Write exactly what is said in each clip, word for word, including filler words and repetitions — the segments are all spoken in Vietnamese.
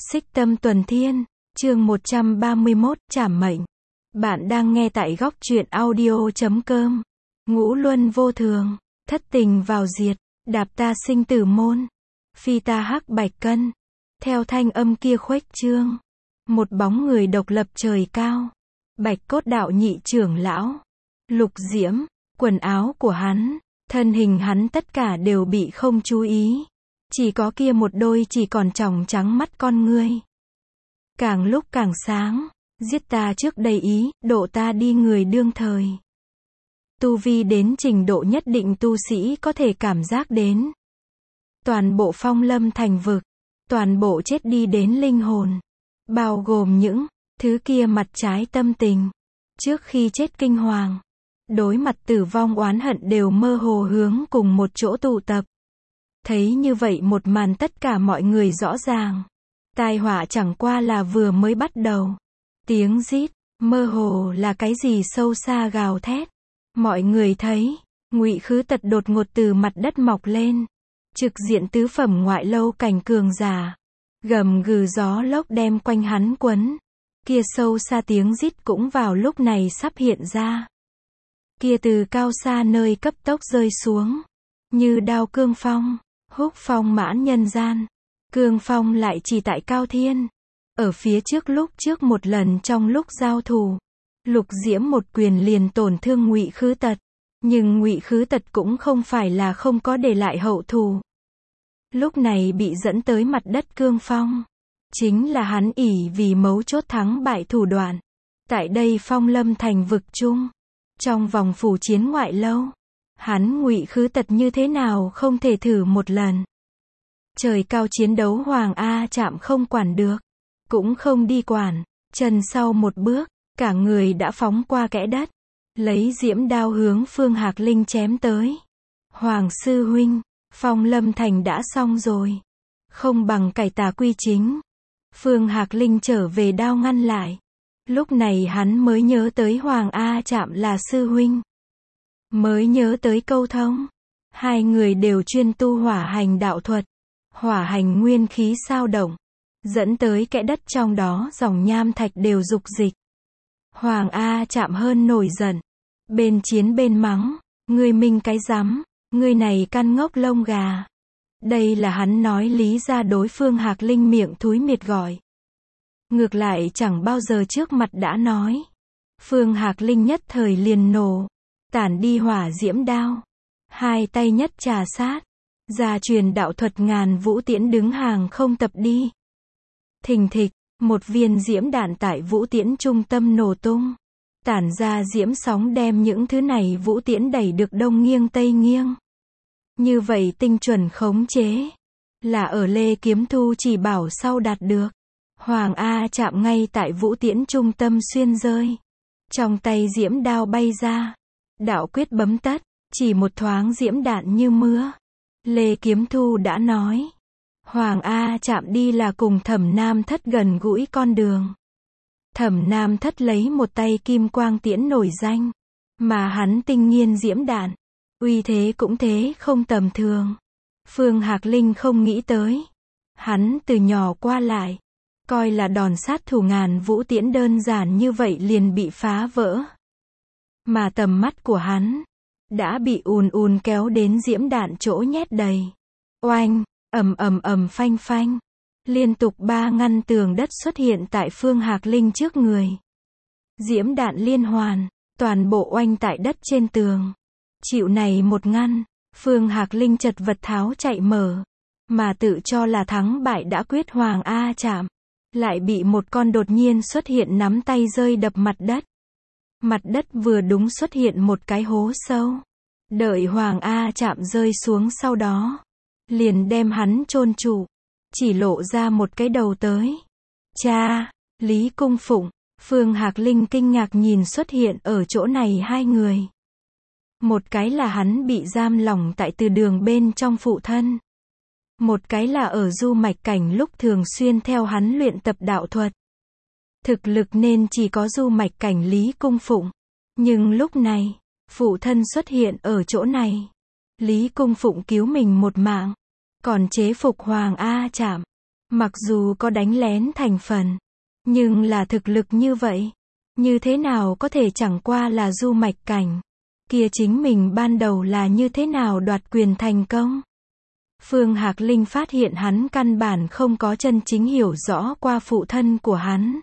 Xích Tâm Tuần Thiên, chương một trăm ba mươi mốt, Trảm Mệnh. Bạn đang nghe tại góc truyện audio chấm com. Ngũ luân vô thường, thất tình vào diệt, đạp ta sinh tử môn, phi ta hắc bạch cân. Theo thanh âm kia khuếch trương, một bóng người độc lập trời cao. Bạch Cốt Đạo nhị trưởng lão, Lục Diễm, quần áo của hắn, thân hình hắn tất cả đều bị không chú ý. Chỉ có kia một đôi chỉ còn tròng trắng mắt con ngươi. Càng lúc càng sáng, giết ta trước đây ý, độ ta đi người đương thời. Tu vi đến trình độ nhất định tu sĩ có thể cảm giác đến. Toàn bộ phong lâm thành vực, toàn bộ chết đi đến linh hồn. Bao gồm những thứ kia mặt trái tâm tình. Trước khi chết kinh hoàng, đối mặt tử vong oán hận đều mơ hồ hướng cùng một chỗ tụ tập. Thấy như vậy một màn tất cả mọi người rõ ràng. Tai họa chẳng qua là vừa mới bắt đầu. Tiếng rít, mơ hồ là cái gì sâu xa gào thét. Mọi người thấy, Ngụy Khứ Tật đột ngột từ mặt đất mọc lên. Trực diện tứ phẩm ngoại lâu cảnh cường giả. Gầm gừ gió lốc đem quanh hắn quấn. Kia sâu xa tiếng rít cũng vào lúc này sắp hiện ra. Kia từ cao xa nơi cấp tốc rơi xuống. Như đao cương phong. Húc phong mãn nhân gian. Cương phong lại chỉ tại Cao Thiên. Ở phía trước lúc trước một lần trong lúc giao thủ. Lục Diễm một quyền liền tổn thương Ngụy Khứ Tật. Nhưng Ngụy Khứ Tật cũng không phải là không có để lại hậu thù. Lúc này bị dẫn tới mặt đất cương phong. Chính là hắn ỷ vì mấu chốt thắng bại thủ đoạn. Tại đây phong lâm thành vực chung. Trong vòng phủ chiến ngoại lâu. Hắn Ngụy Khứ Tật như thế nào không thể thử một lần. Trời cao chiến đấu Hoàng A Trạm không quản được. Cũng không đi quản. Chân sau một bước, cả người đã phóng qua kẽ đất. Lấy diễm đao hướng Phương Hạc Linh chém tới. Hoàng sư huynh, phong lâm thành đã xong rồi. Không bằng cải tà quy chính. Phương Hạc Linh trở về đao ngăn lại. Lúc này hắn mới nhớ tới Hoàng A Trạm là sư huynh. Mới nhớ tới câu thông. Hai người đều chuyên tu hỏa hành đạo thuật. Hỏa hành nguyên khí sao động. Dẫn tới kẽ đất trong đó dòng nham thạch đều dục dịch. Hoàng A Trạm hơn nổi giận. Bên chiến bên mắng. Ngươi minh cái rắm. Ngươi này căn ngốc lông gà. Đây là hắn nói lý ra đối phương Hạc Linh miệng thúi miệt gọi. Ngược lại chẳng bao giờ trước mặt đã nói. Phương Hạc Linh nhất thời liền nổ. Tản đi hỏa diễm đao. Hai tay nhất trà sát. Gia truyền đạo thuật ngàn vũ tiễn đứng hàng không tập đi. Thình thịch, một viên diễm đạn tại vũ tiễn trung tâm nổ tung. Tản ra diễm sóng đem những thứ này vũ tiễn đẩy được đông nghiêng tây nghiêng. Như vậy tinh chuẩn khống chế. Là ở Lê Kiếm Thu chỉ bảo sau đạt được. Hoàng A Trạm ngay tại vũ tiễn trung tâm xuyên rơi. Trong tay diễm đao bay ra. Đạo quyết bấm tất, chỉ một thoáng diễm đạn như mưa. Lê Kiếm Thu đã nói. Hoàng A Trạm đi là cùng Thẩm Nam Thất gần gũi con đường. Thẩm Nam Thất lấy một tay kim quang tiễn nổi danh. Mà hắn tinh nghiên diễm đạn. Uy thế cũng thế không tầm thường. Phương Hạc Linh không nghĩ tới. Hắn từ nhỏ qua lại. Coi là đòn sát thủ ngàn vũ tiễn đơn giản như vậy liền bị phá vỡ. Mà tầm mắt của hắn đã bị ùn ùn kéo đến diễm đạn chỗ nhét đầy. Oanh, ầm ầm ầm phanh phanh. Liên tục ba ngăn tường đất xuất hiện tại Phương Hạc Linh trước người. Diễm đạn liên hoàn, toàn bộ oanh tại đất trên tường. Chịu này một ngăn, Phương Hạc Linh chật vật tháo chạy mở. Mà tự cho là thắng bại đã quyết Hoàng A Trạm. Lại bị một con đột nhiên xuất hiện nắm tay rơi đập mặt đất. Mặt đất vừa đúng xuất hiện một cái hố sâu. Đợi Hoàng A Trạm rơi xuống sau đó. Liền đem hắn chôn trụ. Chỉ lộ ra một cái đầu tới. Cha, Lý Cung Phụng, Phương Hạc Linh kinh ngạc nhìn xuất hiện ở chỗ này hai người. Một cái là hắn bị giam lỏng tại từ đường bên trong phụ thân. Một cái là ở du mạch cảnh lúc thường xuyên theo hắn luyện tập đạo thuật. Thực lực nên chỉ có du mạch cảnh Lý Cung Phụng. Nhưng lúc này, phụ thân xuất hiện ở chỗ này. Lý Cung Phụng cứu mình một mạng. Còn chế phục Hoàng A Trạm. Mặc dù có đánh lén thành phần, nhưng là thực lực như vậy, như thế nào có thể chẳng qua là du mạch cảnh. Kia chính mình ban đầu là như thế nào đoạt quyền thành công. Phương Hạc Linh phát hiện hắn căn bản không có chân chính hiểu rõ qua phụ thân của hắn.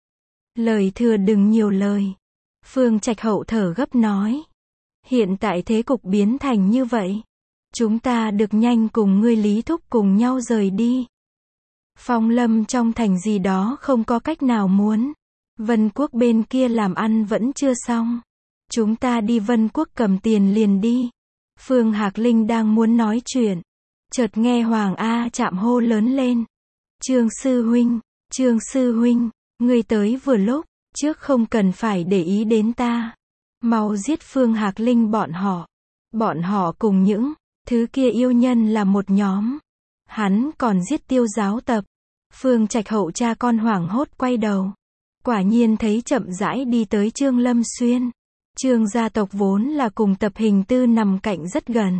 Lời thừa đừng nhiều lời. Phương Trạch Hậu thở gấp nói. Hiện tại thế cục biến thành như vậy. Chúng ta được nhanh cùng ngươi Lý Thúc cùng nhau rời đi. Phong Lâm trong thành gì đó không có cách nào muốn. Vân Quốc bên kia làm ăn vẫn chưa xong. Chúng ta đi Vân Quốc cầm tiền liền đi. Phương Hạc Linh đang muốn nói chuyện. Chợt nghe Hoàng A Trạm hô lớn lên. Trương sư huynh, Trương sư huynh, ngươi tới vừa lúc, trước không cần phải để ý đến ta. Mau giết Phương Hạc Linh bọn họ. Bọn họ cùng những thứ kia yêu nhân là một nhóm. Hắn còn giết Tiêu Giáo Tập. Phương Trạch Hậu cha con hoảng hốt quay đầu. Quả nhiên thấy chậm rãi đi tới Trương Lâm Xuyên. Trương gia tộc vốn là cùng Tập Hình Tư nằm cạnh rất gần.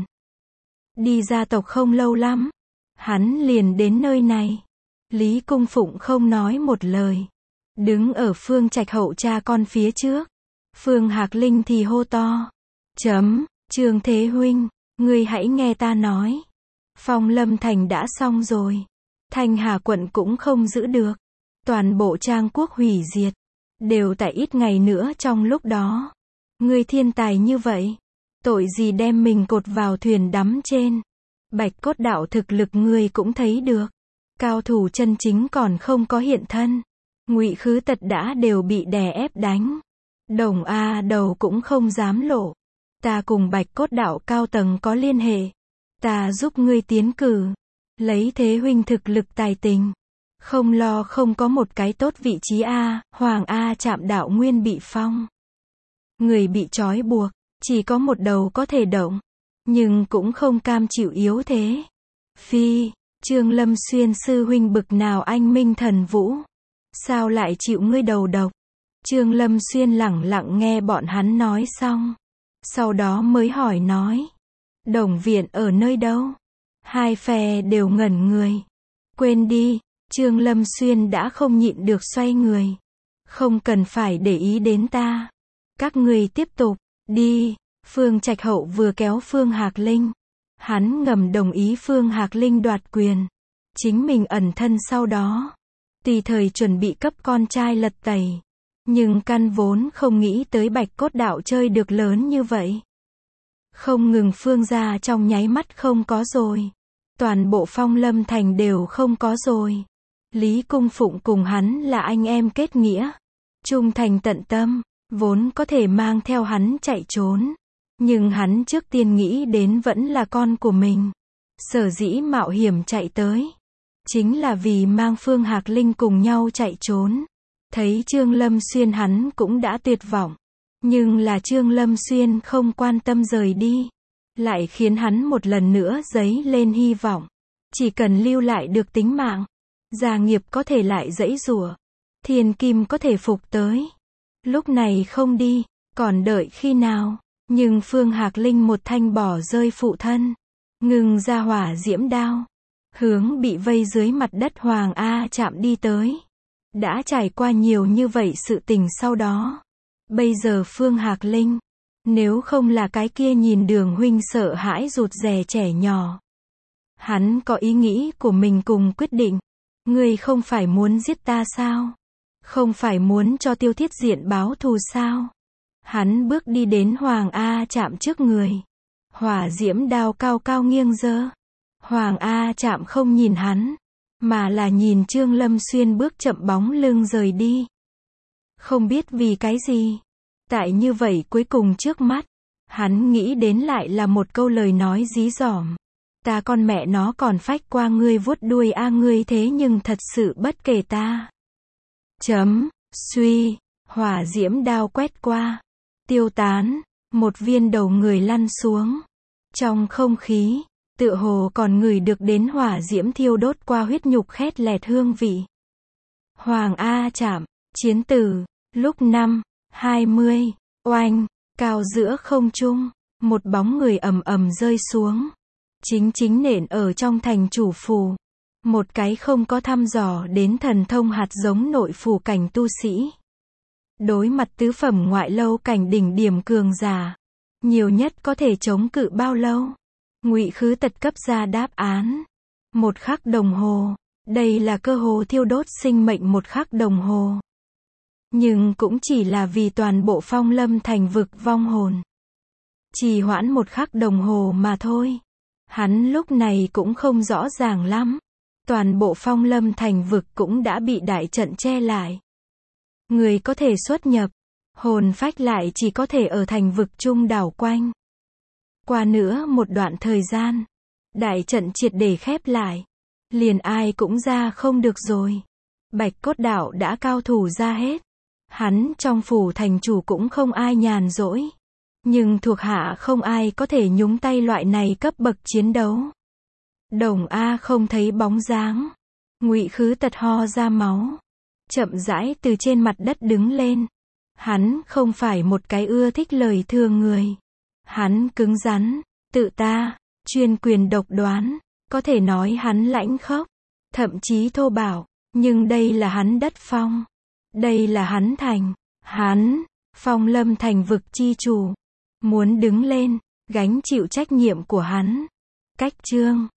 Đi gia tộc không lâu lắm, hắn liền đến nơi này. Lý Cung Phụng không nói một lời, đứng ở Phương Trạch Hậu cha con phía trước. Phương Hạc Linh thì hô to. Chấm, Trương Thế Huynh, ngươi hãy nghe ta nói. Phong Lâm Thành đã xong rồi. Thanh Hà quận cũng không giữ được. Toàn bộ Trang quốc hủy diệt. Đều tại ít ngày nữa trong lúc đó. Ngươi thiên tài như vậy. Tội gì đem mình cột vào thuyền đắm trên. Bạch Cốt Đạo thực lực ngươi cũng thấy được. Cao thủ chân chính còn không có hiện thân. Ngụy Khứ Tật đã đều bị đè ép đánh. Đồng A đầu cũng không dám lộ. Ta cùng Bạch Cốt Đạo cao tầng có liên hệ. Ta giúp ngươi tiến cử. Lấy Thế Huynh thực lực tài tình. Không lo không có một cái tốt vị trí A. Hoàng A Trạm đạo nguyên bị phong. Người bị trói buộc. Chỉ có một đầu có thể động. Nhưng cũng không cam chịu yếu thế. Phi, Trương Lâm Xuyên sư huynh bực nào anh minh thần vũ. Sao lại chịu ngươi đầu độc? Trương Lâm Xuyên lẳng lặng nghe bọn hắn nói xong. Sau đó mới hỏi nói. Đồng viện ở nơi đâu? Hai phe đều ngẩn người. Quên đi, Trương Lâm Xuyên đã không nhịn được xoay người. Không cần phải để ý đến ta. Các người tiếp tục, đi. Phương Trạch Hậu vừa kéo Phương Hạc Linh. Hắn ngầm đồng ý Phương Hạc Linh đoạt quyền. Chính mình ẩn thân sau đó. Tùy thời chuẩn bị cấp con trai lật tẩy. Nhưng căn vốn không nghĩ tới Bạch Cốt Đạo chơi được lớn như vậy. Không ngừng Phương gia trong nháy mắt không có rồi. Toàn bộ Phong Lâm Thành đều không có rồi. Lý Cung Phụng cùng hắn là anh em kết nghĩa. Trung thành tận tâm. Vốn có thể mang theo hắn chạy trốn. Nhưng hắn trước tiên nghĩ đến vẫn là con của mình. Sở dĩ mạo hiểm chạy tới. Chính là vì mang Phương Hạc Linh cùng nhau chạy trốn. Thấy Trương Lâm Xuyên hắn cũng đã tuyệt vọng. Nhưng là Trương Lâm Xuyên không quan tâm rời đi. Lại khiến hắn một lần nữa dấy lên hy vọng. Chỉ cần lưu lại được tính mạng. Gia nghiệp có thể lại dãy rủa. Thiên kim có thể phục tới. Lúc này không đi, còn đợi khi nào? Nhưng Phương Hạc Linh một thanh bỏ rơi phụ thân. Ngừng ra hỏa diễm đao. Hướng bị vây dưới mặt đất Hoàng A Trạm đi tới. Đã trải qua nhiều như vậy sự tình sau đó. Bây giờ Phương Hạc Linh. Nếu không là cái kia nhìn Đường huynh sợ hãi rụt rè trẻ nhỏ. Hắn có ý nghĩ của mình cùng quyết định. Ngươi không phải muốn giết ta sao? Không phải muốn cho Tiêu Thiết Diện báo thù sao? Hắn bước đi đến Hoàng A Trạm trước người. Hỏa diễm đao cao cao nghiêng giơ. Hoàng A Trạm không nhìn hắn. Mà là nhìn Trương Lâm Xuyên bước chậm bóng lưng rời đi. Không biết vì cái gì. Tại như vậy cuối cùng trước mắt. Hắn nghĩ đến lại là một câu lời nói dí dỏm. Ta con mẹ nó còn phách qua ngươi vuốt đuôi a ngươi thế nhưng thật sự bất kể ta. Chấm, suy, hỏa diễm đao quét qua. Tiêu tán, một viên đầu người lăn xuống. Trong không khí, tựa hồ còn ngửi được đến hỏa diễm thiêu đốt qua huyết nhục khét lẹt hương vị. Hoàng A Trạm, chiến tử, lúc năm, hai mươi, oanh, cao giữa không trung, một bóng người ầm ầm rơi xuống. Chính chính nện ở trong thành chủ phủ. Một cái không có thăm dò đến thần thông hạt giống nội phủ cảnh tu sĩ. Đối mặt tứ phẩm ngoại lâu cảnh đỉnh điểm cường giả, nhiều nhất có thể chống cự bao lâu? Ngụy Khứ Tật cấp ra đáp án. Một khắc đồng hồ. Đây là cơ hồ thiêu đốt sinh mệnh một khắc đồng hồ. Nhưng cũng chỉ là vì toàn bộ Phong Lâm Thành vực vong hồn. Trì hoãn một khắc đồng hồ mà thôi. Hắn lúc này cũng không rõ ràng lắm. Toàn bộ Phong Lâm Thành vực cũng đã bị đại trận che lại. Người có thể xuất nhập, hồn phách lại chỉ có thể ở thành vực trung đảo quanh. Qua nữa một đoạn thời gian, đại trận triệt để khép lại. Liền ai cũng ra không được rồi. Bạch Cốt Đạo đã cao thủ ra hết. Hắn trong phủ thành chủ cũng không ai nhàn rỗi. Nhưng thuộc hạ không ai có thể nhúng tay loại này cấp bậc chiến đấu. Đồng A không thấy bóng dáng. Ngụy Khứ Tật ho ra máu. Chậm rãi từ trên mặt đất đứng lên. Hắn không phải một cái ưa thích lời thường người. Hắn cứng rắn, tự ta, chuyên quyền độc đoán. Có thể nói hắn lãnh khốc, thậm chí thô bạo. Nhưng đây là hắn đất phong. Đây là hắn thành. Hắn, Phong Lâm Thành vực chi chủ. Muốn đứng lên, gánh chịu trách nhiệm của hắn. Cách chương